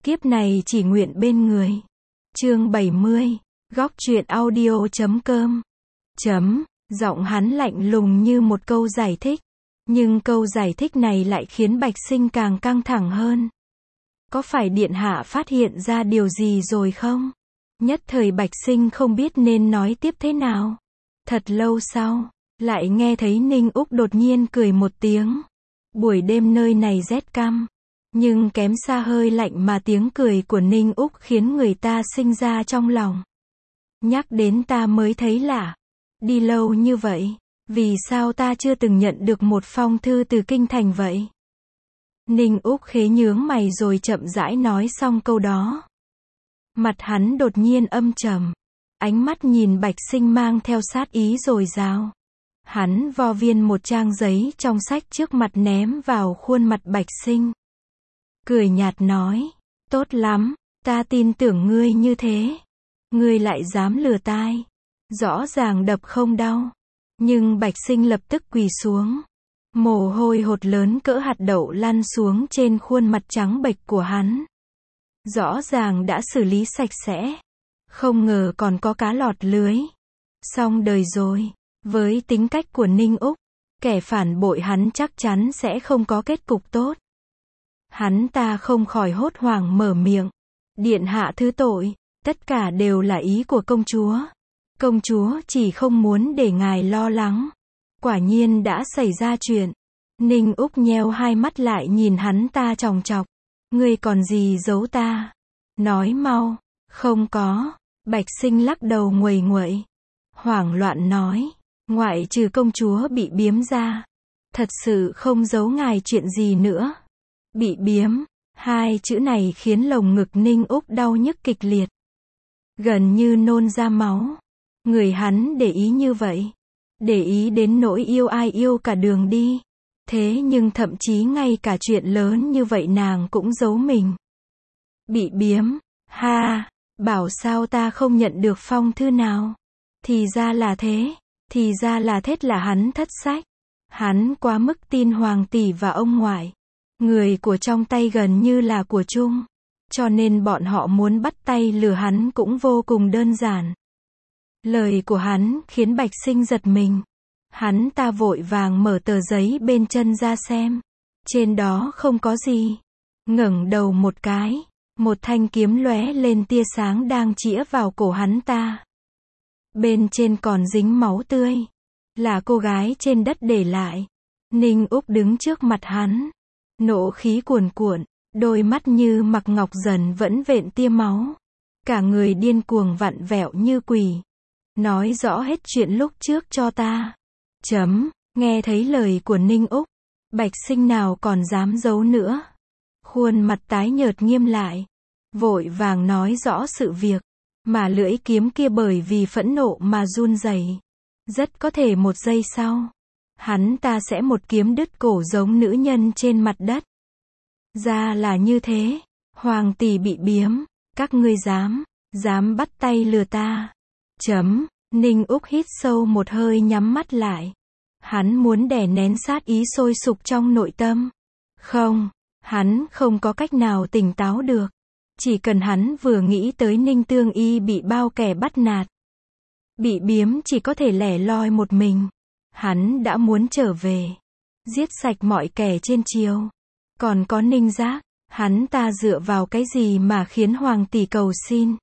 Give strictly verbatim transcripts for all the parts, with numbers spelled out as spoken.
Kiếp này chỉ nguyện bên người. Chương bảy mươi. Góc truyện audio chấm com. Chấm. Giọng hắn lạnh lùng như một câu giải thích. Nhưng câu giải thích này lại khiến Bạch Sinh càng căng thẳng hơn. Có phải điện hạ phát hiện ra điều gì rồi không? Nhất thời Bạch Sinh không biết nên nói tiếp thế nào. Thật lâu sau, lại nghe thấy Ninh Úc đột nhiên cười một tiếng. Buổi đêm nơi này rét căm, nhưng kém xa hơi lạnh mà tiếng cười của Ninh Úc khiến người ta sinh ra trong lòng. Nhắc đến ta mới thấy lạ. Đi lâu như vậy, vì sao ta chưa từng nhận được một phong thư từ kinh thành vậy? Ninh Úc khế nhướng mày rồi chậm rãi nói xong câu đó. Mặt hắn đột nhiên âm trầm. Ánh mắt nhìn Bạch Sinh mang theo sát ý dồi dào. Hắn vo viên một trang giấy trong sách trước mặt ném vào khuôn mặt Bạch Sinh. Cười nhạt nói, tốt lắm, ta tin tưởng ngươi như thế. Ngươi lại dám lừa tai. Rõ ràng đập không đau. Nhưng Bạch Sinh lập tức quỳ xuống. Mồ hôi hột lớn cỡ hạt đậu lăn xuống trên khuôn mặt trắng bệch của hắn. Rõ ràng đã xử lý sạch sẽ. Không ngờ còn có cá lọt lưới. Xong đời rồi. Với tính cách của Ninh Úc, kẻ phản bội hắn chắc chắn sẽ không có kết cục tốt. Hắn ta không khỏi hốt hoảng mở miệng. Điện hạ thứ tội, tất cả đều là ý của công chúa. Công chúa chỉ không muốn để ngài lo lắng. Quả nhiên đã xảy ra chuyện. Ninh Úc nheo hai mắt lại nhìn hắn ta chòng chọc. Ngươi còn gì giấu ta? Nói mau. Không có. Bạch Sinh lắc đầu nguầy nguậy. Hoảng loạn nói. Ngoại trừ công chúa bị biếm ra. Thật sự không giấu ngài chuyện gì nữa. Bị biếm. Hai chữ này khiến lồng ngực Ninh Úc đau nhức kịch liệt. Gần như nôn ra máu. Người hắn để ý như vậy. Để ý đến nỗi yêu ai yêu cả đường đi. Thế nhưng thậm chí ngay cả chuyện lớn như vậy nàng cũng giấu mình. Bị biếm. Ha. Bảo sao ta không nhận được phong thư nào. Thì ra là thế. Thì ra là thế là hắn thất sách. Hắn quá mức tin hoàng tỷ và ông ngoại. Người của trong tay gần như là của chung. Cho nên bọn họ muốn bắt tay lừa hắn cũng vô cùng đơn giản. Lời của hắn khiến Bạch Sinh giật mình. Hắn ta vội vàng mở tờ giấy bên chân ra xem. Trên đó không có gì. Ngẩng đầu một cái. Một thanh kiếm lóe lên tia sáng đang chĩa vào cổ hắn ta. Bên trên còn dính máu tươi. Là cô gái trên đất để lại. Ninh Úc đứng trước mặt hắn. Nộ khí cuồn cuộn. Đôi mắt như mặc ngọc dần vẫn vện tia máu. Cả người điên cuồng vặn vẹo như quỷ. Nói rõ hết chuyện lúc trước cho ta. Chấm. Nghe thấy lời của Ninh Úc. Bạch Sinh nào còn dám giấu nữa. Khuôn mặt tái nhợt nghiêm lại. Vội vàng nói rõ sự việc. Mà lưỡi kiếm kia bởi vì phẫn nộ mà run rẩy. Rất có thể một giây sau. Hắn ta sẽ một kiếm đứt cổ giống nữ nhân trên mặt đất. Ra là như thế. Hoàng tỷ bị biếm. Các ngươi dám. Dám bắt tay lừa ta. Chấm. Ninh Úc hít sâu một hơi nhắm mắt lại. Hắn muốn đè nén sát ý sôi sục trong nội tâm. Không. Hắn không có cách nào tỉnh táo được. Chỉ cần hắn vừa nghĩ tới Ninh Tương Y bị bao kẻ bắt nạt. Bị biếm chỉ có thể lẻ loi một mình. Hắn đã muốn trở về. Giết sạch mọi kẻ trên triều. Còn có Ninh Giác. Hắn ta dựa vào cái gì mà khiến hoàng tỷ cầu xin.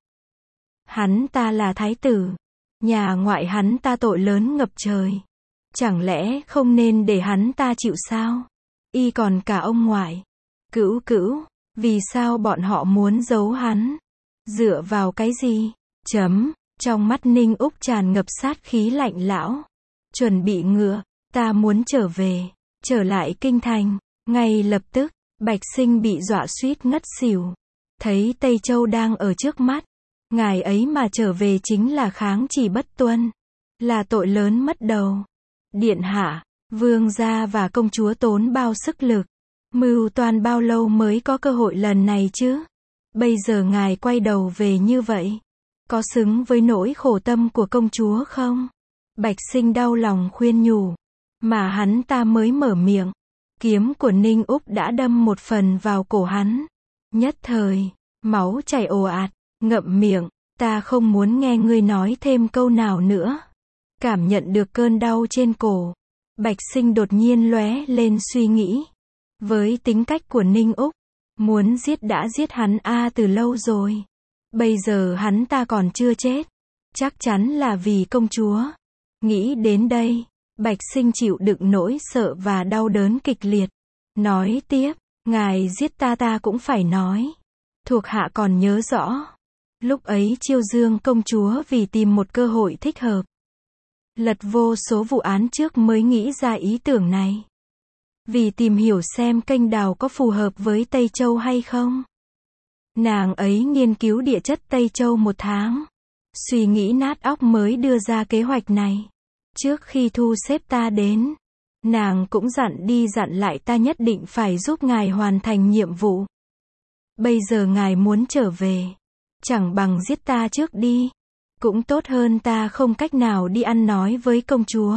Hắn ta là thái tử. Nhà ngoại hắn ta tội lớn ngập trời. Chẳng lẽ không nên để hắn ta chịu sao? Y còn cả ông ngoại. Cữu cữu. Vì sao bọn họ muốn giấu hắn? Dựa vào cái gì? Chấm. Trong mắt Ninh Úc tràn ngập sát khí lạnh lão. Chuẩn bị ngựa. Ta muốn trở về. Trở lại kinh thành. Ngay lập tức. Bạch Sinh bị dọa suýt ngất xỉu. Thấy Tây Châu đang ở trước mắt. Ngài ấy mà trở về chính là kháng chỉ bất tuân. Là tội lớn mất đầu. Điện hạ. Vương gia và công chúa tốn bao sức lực. Mưu toan bao lâu mới có cơ hội lần này chứ? Bây giờ ngài quay đầu về như vậy. Có xứng với nỗi khổ tâm của công chúa không? Bạch Sinh đau lòng khuyên nhủ. Mà hắn ta mới mở miệng. Kiếm của Ninh Úc đã đâm một phần vào cổ hắn. Nhất thời, Máu chảy ồ ạt, ngậm miệng, ta không muốn nghe ngươi nói thêm câu nào nữa. Cảm nhận được cơn đau trên cổ, Bạch Sinh đột nhiên lóe lên suy nghĩ. Với tính cách của Ninh Úc, muốn giết đã giết hắn a từ lâu rồi. Bây giờ hắn ta còn chưa chết. Chắc chắn là vì công chúa. Nghĩ đến đây, Bạch Sinh chịu đựng nỗi sợ và đau đớn kịch liệt. Nói tiếp, ngài giết ta ta cũng phải nói. Thuộc hạ còn nhớ rõ. Lúc ấy chiêu dương công chúa vì tìm một cơ hội thích hợp. Lật vô số vụ án trước mới nghĩ ra ý tưởng này. Vì tìm hiểu xem kênh đào có phù hợp với Tây Châu hay không. Nàng ấy nghiên cứu địa chất Tây Châu một tháng. Suy nghĩ nát óc mới đưa ra kế hoạch này. Trước khi thu xếp ta đến, nàng cũng dặn đi dặn lại ta nhất định phải giúp ngài hoàn thành nhiệm vụ. Bây giờ ngài muốn trở về, chẳng bằng giết ta trước đi. Cũng tốt hơn ta không cách nào đi ăn nói với công chúa.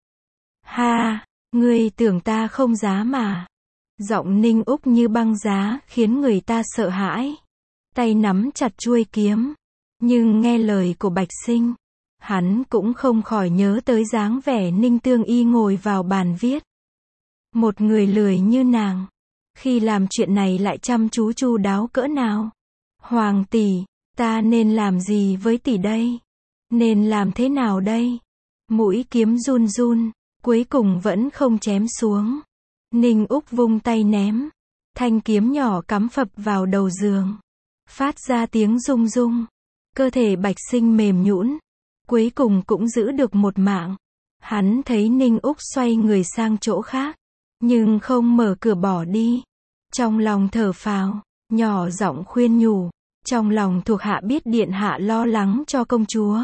Ha, ngươi tưởng ta không dám mà. Giọng Ninh Úc như băng giá khiến người ta sợ hãi. Tay nắm chặt chuôi kiếm. Nhưng nghe lời của Bạch Sinh, hắn cũng không khỏi nhớ tới dáng vẻ Ninh Tương Y ngồi vào bàn viết. Một người lười như nàng, khi làm chuyện này lại chăm chú chu đáo cỡ nào. Hoàng tỷ, ta nên làm gì với tỷ đây? Nên làm thế nào đây? Mũi kiếm run run, cuối cùng vẫn không chém xuống. Ninh Úc vung tay ném, thanh kiếm nhỏ cắm phập vào đầu giường, phát ra tiếng rung rung. Cơ thể Bạch Sinh mềm nhũn, cuối cùng cũng giữ được một mạng. Hắn thấy Ninh Úc xoay người sang chỗ khác, nhưng không mở cửa bỏ đi. Trong lòng thở phào, nhỏ giọng khuyên nhủ. Trong lòng thuộc hạ biết điện hạ lo lắng cho công chúa.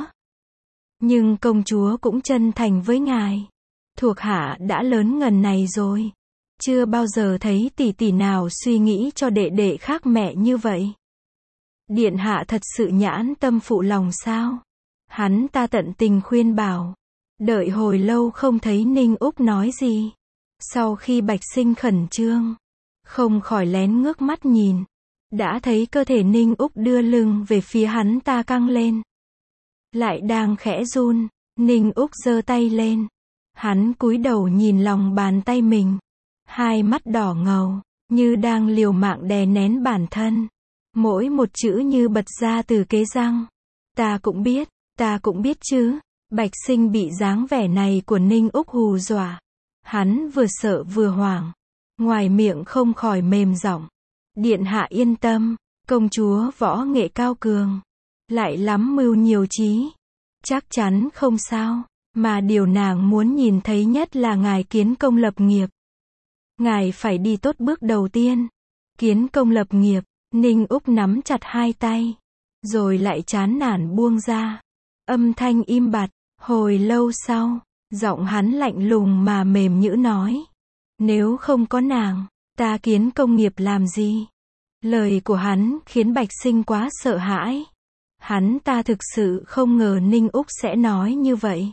Nhưng công chúa cũng chân thành với ngài. Thuộc hạ đã lớn ngần này rồi. Chưa bao giờ thấy tỷ tỷ nào suy nghĩ cho đệ đệ khác mẹ như vậy. Điện hạ thật sự nhãn tâm phụ lòng sao? Hắn ta tận tình khuyên bảo. Đợi hồi lâu không thấy Ninh Úc nói gì. Sau khi Bạch Sinh khẩn trương, không khỏi lén ngước mắt nhìn. Đã thấy cơ thể Ninh Úc đưa lưng về phía hắn ta căng lên. Lại đang khẽ run, Ninh Úc giơ tay lên. Hắn cúi đầu nhìn lòng bàn tay mình. Hai mắt đỏ ngầu, như đang liều mạng đè nén bản thân. Mỗi một chữ như bật ra từ kế răng. Ta cũng biết, ta cũng biết chứ. Bạch Sinh bị dáng vẻ này của Ninh Úc hù dọa. Hắn vừa sợ vừa hoảng. Ngoài miệng không khỏi mềm giọng. Điện hạ yên tâm, công chúa võ nghệ cao cường. Lại lắm mưu nhiều trí. Chắc chắn không sao. Mà điều nàng muốn nhìn thấy nhất là ngài kiến công lập nghiệp. Ngài phải đi tốt bước đầu tiên. Kiến công lập nghiệp. Ninh Úc nắm chặt hai tay. Rồi lại chán nản buông ra. Âm thanh im bặt. Hồi lâu sau, giọng hắn lạnh lùng mà mềm nhũ nói. Nếu không có nàng, ta kiến công nghiệp làm gì? Lời của hắn khiến Bạch Sinh quá sợ hãi. Hắn ta thực sự không ngờ Ninh Úc sẽ nói như vậy.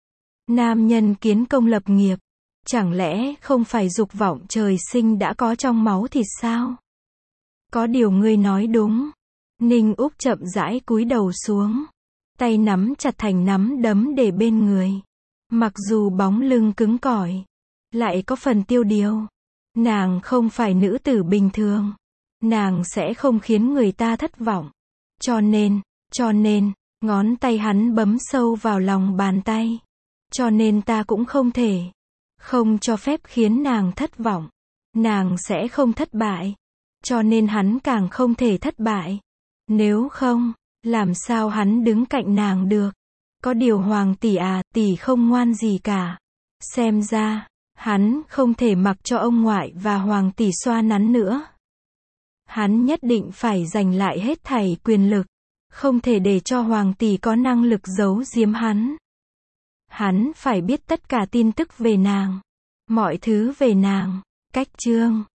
Nam nhân kiến công lập nghiệp, chẳng lẽ không phải dục vọng trời sinh đã có trong máu thịt sao? Có điều ngươi nói đúng. Ninh Úc chậm rãi cúi đầu xuống, tay nắm chặt thành nắm đấm để bên người. Mặc dù bóng lưng cứng cỏi, lại có phần tiêu điều. Nàng không phải nữ tử bình thường. Nàng sẽ không khiến người ta thất vọng. Cho nên, cho nên, ngón tay hắn bấm sâu vào lòng bàn tay. Cho nên ta cũng không thể, không cho phép khiến nàng thất vọng. Nàng sẽ không thất bại. Cho nên hắn càng không thể thất bại. Nếu không, làm sao hắn đứng cạnh nàng được? Có điều hoàng tỷ à, tỷ không ngoan gì cả. Xem ra, hắn không thể mặc cho ông ngoại và hoàng tỷ xoa nắn nữa. Hắn nhất định phải giành lại hết thảy quyền lực. Không thể để cho hoàng tỷ có năng lực giấu giếm hắn. Hắn phải biết tất cả tin tức về nàng. Mọi thứ về nàng. Cách chương